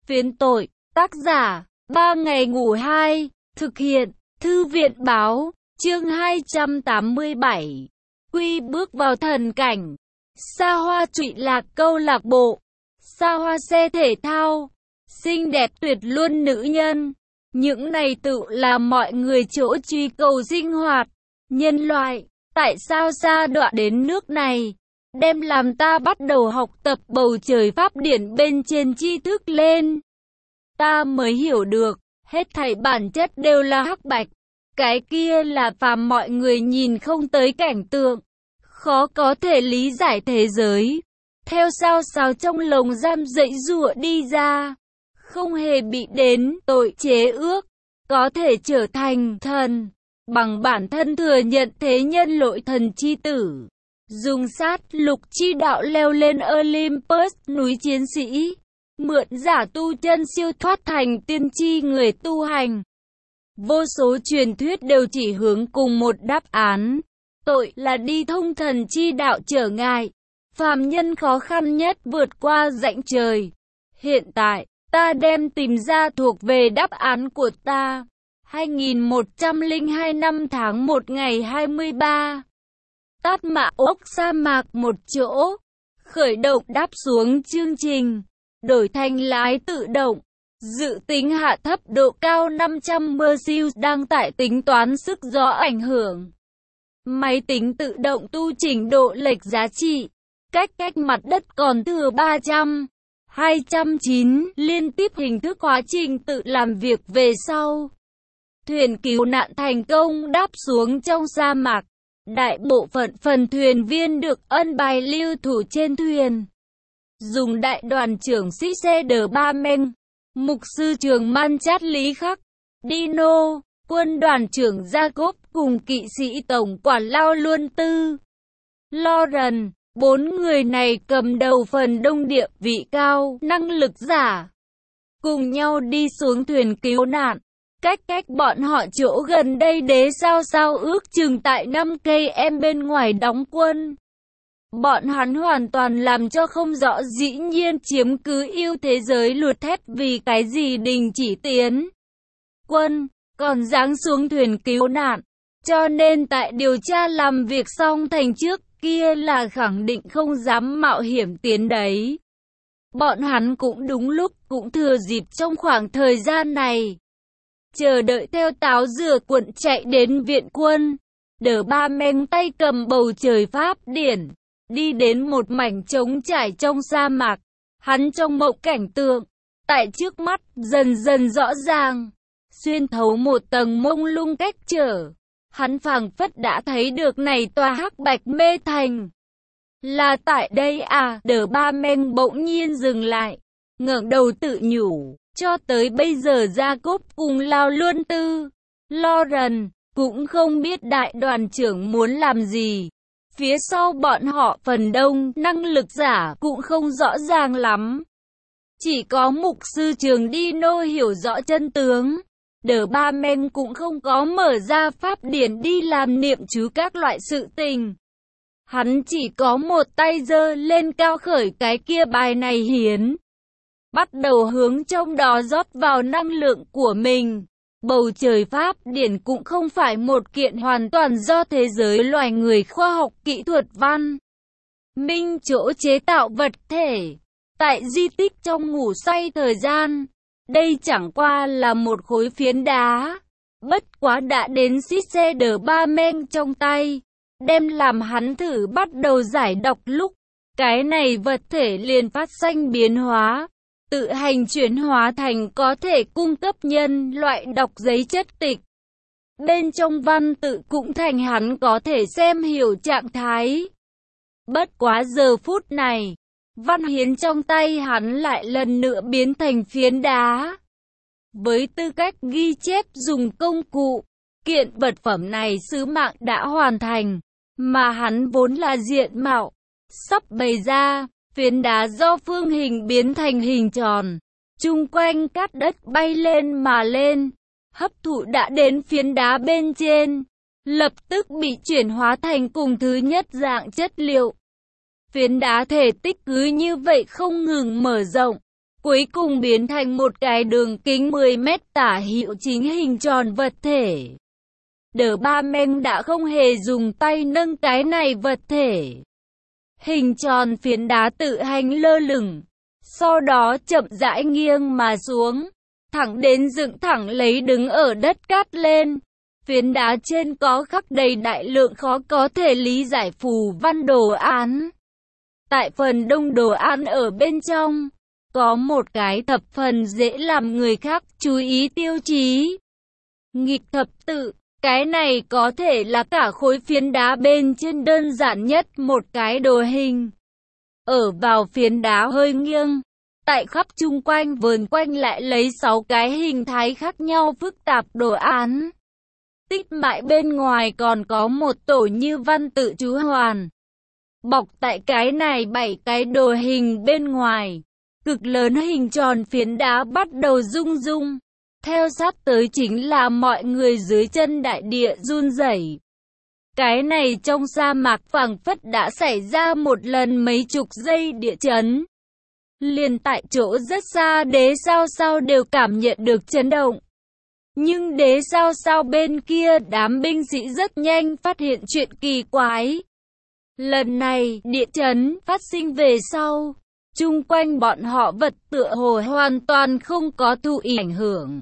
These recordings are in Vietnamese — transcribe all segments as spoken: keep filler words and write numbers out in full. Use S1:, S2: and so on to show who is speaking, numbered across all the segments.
S1: Phiến tội, tác giả, ba ngày ngủ hai, thực hiện, Thư viện báo, chương hai trăm tám mươi bảy. Quy bước vào thần cảnh. Xa hoa trụy lạc câu lạc bộ. Xa hoa xe thể thao. Xinh đẹp tuyệt luôn nữ nhân. Những này tự là mọi người chỗ truy cầu sinh hoạt. Nhân loại, tại sao sa đọa đến nước này? Đem làm ta bắt đầu học tập bầu trời pháp điển bên trên tri thức lên. Ta mới hiểu được, hết thảy bản chất đều là hắc bạch. Cái kia là phàm mọi người nhìn không tới cảnh tượng. Khó có thể lý giải thế giới. Theo sao sao trong lồng giam dãy giụa đi ra. Không hề bị đến tội chế ước. Có thể trở thành thần. Bằng bản thân thừa nhận thế nhân lội thần chi tử. Dùng sát lục chi đạo leo lên Olympus núi chiến sĩ. Mượn giả tu chân siêu thoát thành tiên tri người tu hành. Vô số truyền thuyết đều chỉ hướng cùng một đáp án. Tội là đi thông thần chi đạo trở ngại. Phàm nhân khó khăn nhất vượt qua rãnh trời. Hiện tại, ta đem tìm ra thuộc về đáp án của ta. hai nghìn một trăm lẻ hai năm tháng một ngày hai mươi ba. Tát Mạ ốc sa mạc một chỗ. Khởi động đáp xuống chương trình. Đổi thành lái tự động. Dự tính hạ thấp độ cao năm trăm mơ siêu đang tải tính toán sức gió ảnh hưởng. Máy tính tự động tu chỉnh độ lệch giá trị. Cách cách mặt đất còn thừa ba trăm, hai trăm chín liên tiếp hình thức quá trình tự làm việc về sau. Thuyền cứu nạn thành công đáp xuống trong sa mạc. Đại bộ phận phần thuyền viên được ân bài lưu thủ trên thuyền. Dùng đại đoàn trưởng sĩ xe đờ ba men, mục sư trường Man Chát Lý Khắc, Dino, quân đoàn trưởng Jacob cùng kỵ sĩ tổng quản Lao Luân Tư, Lauren. Bốn người này cầm đầu phần đông địa vị cao, năng lực giả. Cùng nhau đi xuống thuyền cứu nạn. Cách cách bọn họ chỗ gần đây đế sao sao ước chừng tại năm cây em bên ngoài đóng quân. Bọn hắn hoàn toàn làm cho không rõ dĩ nhiên chiếm cứ ưu thế giới luật thép vì cái gì đình chỉ tiến quân, còn giáng xuống thuyền cứu nạn. Cho nên tại điều tra làm việc xong thành trước kia là khẳng định không dám mạo hiểm tiến đấy. Bọn hắn cũng đúng lúc cũng thừa dịp trong khoảng thời gian này. Chờ đợi theo táo dừa cuộn chạy đến viện quân. Đờ ba men tay cầm bầu trời pháp điển. Đi đến một mảnh trống trải trong sa mạc. Hắn trong mộng cảnh tượng. Tại trước mắt dần dần rõ ràng. Xuyên thấu một tầng mông lung cách trở. Hắn phảng phất đã thấy được này tòa hắc bạch mê thành. Là tại đây à? Đờ ba men bỗng nhiên dừng lại. Ngẩng đầu tự nhủ. Cho tới bây giờ Jacob cùng Lao Luân Tư, Lauren cũng không biết đại đoàn trưởng muốn làm gì. Phía sau bọn họ phần đông năng lực giả cũng không rõ ràng lắm. Chỉ có mục sư trường Dino hiểu rõ chân tướng. Đờ ba men cũng không có mở ra pháp điển đi làm niệm chú các loại sự tình. Hắn chỉ có một tay giơ lên cao khởi cái kia bài này hiến. Bắt đầu hướng trong đó rót vào năng lượng của mình. Bầu trời pháp điển cũng không phải một kiện hoàn toàn do thế giới loài người khoa học kỹ thuật văn minh chỗ chế tạo vật thể. Tại di tích trong ngủ say thời gian, đây chẳng qua là một khối phiến đá. Bất quá đã đến xít xe đờ ba men trong tay. Đem làm hắn thử bắt đầu giải đọc lúc. Cái này vật thể liền phát sinh biến hóa. Tự hành chuyển hóa thành có thể cung cấp nhân loại đọc giấy chất tịch. Bên trong văn tự cũng thành hắn có thể xem hiểu trạng thái. Bất quá giờ phút này, văn hiến trong tay hắn lại lần nữa biến thành phiến đá. Với tư cách ghi chép dùng công cụ, kiện vật phẩm này sứ mạng đã hoàn thành, mà hắn vốn là diện mạo, sắp bày ra. Phiến đá do phương hình biến thành hình tròn, chung quanh cát đất bay lên mà lên, hấp thụ đã đến phiến đá bên trên, lập tức bị chuyển hóa thành cùng thứ nhất dạng chất liệu. Phiến đá thể tích cứ như vậy không ngừng mở rộng, cuối cùng biến thành một cái đường kính mười mét tả hữu chính hình tròn vật thể. Đờ Ba Men đã không hề dùng tay nâng cái này vật thể. Hình tròn phiến đá tự hành lơ lửng, sau đó chậm rãi nghiêng mà xuống, thẳng đến dựng thẳng lấy đứng ở đất cát lên. Phiến đá trên có khắc đầy đại lượng khó có thể lý giải phù văn đồ án. Tại phần đông đồ án ở bên trong, có một cái thập phần dễ làm người khác chú ý tiêu chí. Nghịch thập tự, cái này có thể là cả khối phiến đá bên trên đơn giản nhất một cái đồ hình. Ở vào phiến đá hơi nghiêng, tại khắp chung quanh vờn quanh lại lấy sáu cái hình thái khác nhau phức tạp đồ án. Tích mại bên ngoài còn có một tổ như văn tự chú hoàn. Bọc tại cái này bảy cái đồ hình bên ngoài, cực lớn hình tròn phiến đá bắt đầu rung rung. Theo sát tới chính là mọi người dưới chân đại địa run rẩy. Cái này trong sa mạc phảng phất đã xảy ra một lần mấy chục giây địa chấn. Liền tại chỗ rất xa đế sao sao đều cảm nhận được chấn động. Nhưng đế sao sao bên kia đám binh sĩ rất nhanh phát hiện chuyện kỳ quái. Lần này địa chấn phát sinh về sau, chung quanh bọn họ vật tựa hồ hoàn toàn không có thụ ảnh hưởng.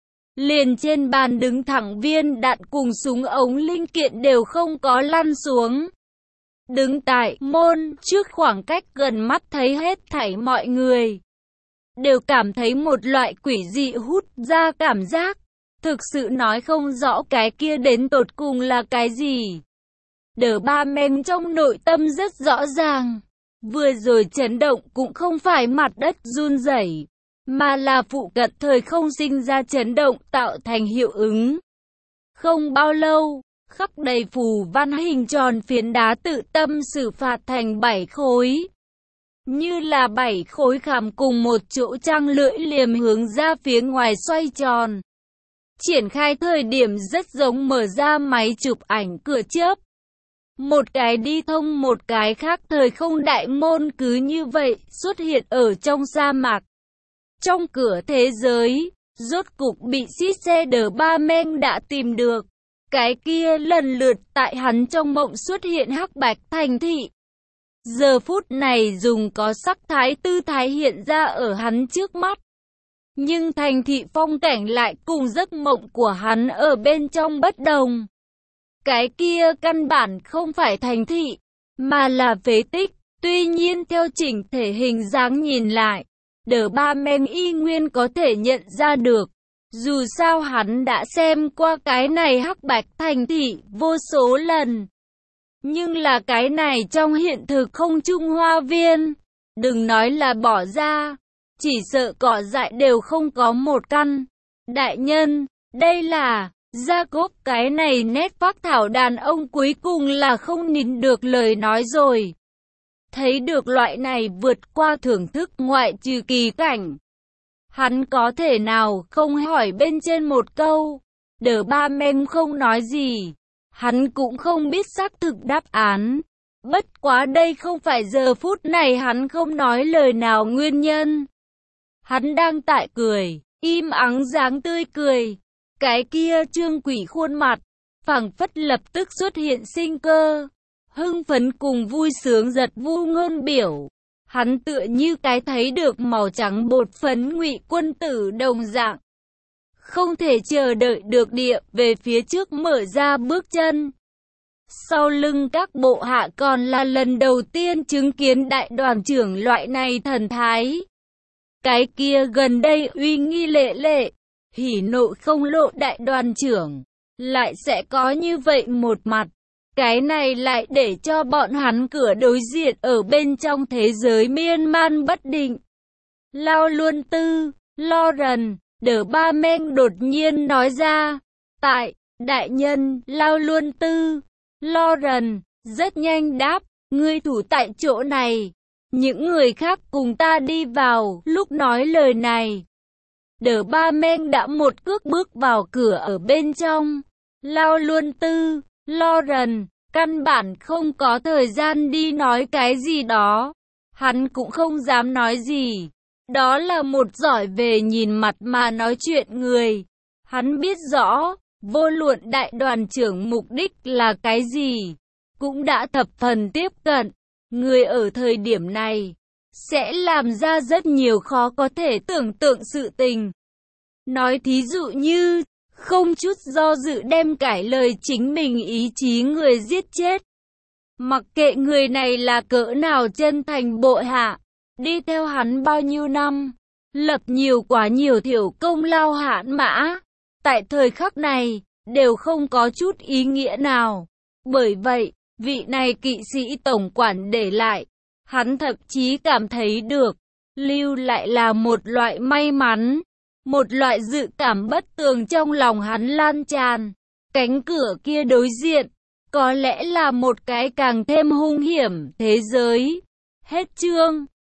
S1: Liền trên bàn đứng thẳng viên đạn cùng súng ống linh kiện đều không có lăn xuống. Đứng tại môn trước khoảng cách gần mắt thấy hết thảy mọi người đều cảm thấy một loại quỷ dị hút ra cảm giác. Thực sự nói không rõ cái kia đến tột cùng là cái gì. Đờ Ba Men trong nội tâm rất rõ ràng. Vừa rồi chấn động cũng không phải mặt đất run rẩy, mà là phụ cận thời không sinh ra chấn động tạo thành hiệu ứng. Không bao lâu, khắc đầy phù văn hình tròn phiến đá tự tâm xử phạt thành bảy khối. Như là bảy khối khảm cùng một chỗ trăng lưỡi liềm hướng ra phía ngoài xoay tròn. Triển khai thời điểm rất giống mở ra máy chụp ảnh cửa chớp. Một cái đi thông một cái khác thời không đại môn cứ như vậy xuất hiện ở trong sa mạc. Trong cửa thế giới, rốt cục bị xít xe Đờ Ba Men đã tìm được. Cái kia lần lượt tại hắn trong mộng xuất hiện hắc bạch thành thị. Giờ phút này dùng có sắc thái tư thái hiện ra ở hắn trước mắt. Nhưng thành thị phong cảnh lại cùng giấc mộng của hắn ở bên trong bất đồng. Cái kia căn bản không phải thành thị, mà là phế tích. Tuy nhiên theo chỉnh thể hình dáng nhìn lại, Đờ Ba Men y nguyên có thể nhận ra được. Dù sao hắn đã xem qua cái này hắc bạch thành thị vô số lần. Nhưng là cái này trong hiện thực không trung hoa viên. Đừng nói là bỏ ra, chỉ sợ cỏ dại đều không có một căn. Đại nhân, đây là... Jacob cái này nét phác thảo đàn ông cuối cùng là không nín được lời nói rồi. Thấy được loại này vượt qua thưởng thức ngoại trừ kỳ cảnh. Hắn có thể nào không hỏi bên trên một câu. Đờ Ba Men không nói gì. Hắn cũng không biết xác thực đáp án. Bất quá đây không phải giờ phút này hắn không nói lời nào nguyên nhân. Hắn đang tại cười, im ắng dáng tươi cười. Cái kia trương quỷ khuôn mặt, phảng phất lập tức xuất hiện sinh cơ, hưng phấn cùng vui sướng giật vu ngôn biểu. Hắn tựa như cái thấy được màu trắng bột phấn ngụy quân tử đồng dạng. Không thể chờ đợi được địa về phía trước mở ra bước chân. Sau lưng các bộ hạ còn là lần đầu tiên chứng kiến đại đoàn trưởng loại này thần thái. Cái kia gần đây uy nghi lệ lệ, hỉ nộ không lộ đại đoàn trưởng, lại sẽ có như vậy một mặt. Cái này lại để cho bọn hắn cửa đối diện ở bên trong thế giới miên man bất định. Lao Luân Tư, Lauren, Đờ Ba Men đột nhiên nói ra. Tại, đại nhân, Lao Luân Tư, Lauren, rất nhanh đáp, ngươi thủ tại chỗ này. Những người khác cùng ta đi vào, lúc nói lời này. Đờ Ba Men đã một cước bước vào cửa ở bên trong. Lao Luân Tư, Lauren, căn bản không có thời gian đi nói cái gì đó. Hắn cũng không dám nói gì. Đó là một giỏi về nhìn mặt mà nói chuyện người. Hắn biết rõ, vô luận đại đoàn trưởng mục đích là cái gì, cũng đã thập phần tiếp cận. Người ở thời điểm này, sẽ làm ra rất nhiều khó có thể tưởng tượng sự tình. Nói thí dụ như, không chút do dự đem cải lời chính mình ý chí người giết chết. Mặc kệ người này là cỡ nào chân thành bộ hạ, đi theo hắn bao nhiêu năm, lập nhiều quá nhiều thiểu công lao hãn mã, tại thời khắc này, đều không có chút ý nghĩa nào. Bởi vậy, vị này kỵ sĩ tổng quản để lại, hắn thậm chí cảm thấy được, lưu lại là một loại may mắn, một loại dự cảm bất tường trong lòng hắn lan tràn. Cánh cửa kia đối diện, có lẽ là một cái càng thêm hung hiểm thế giới. Hết chương.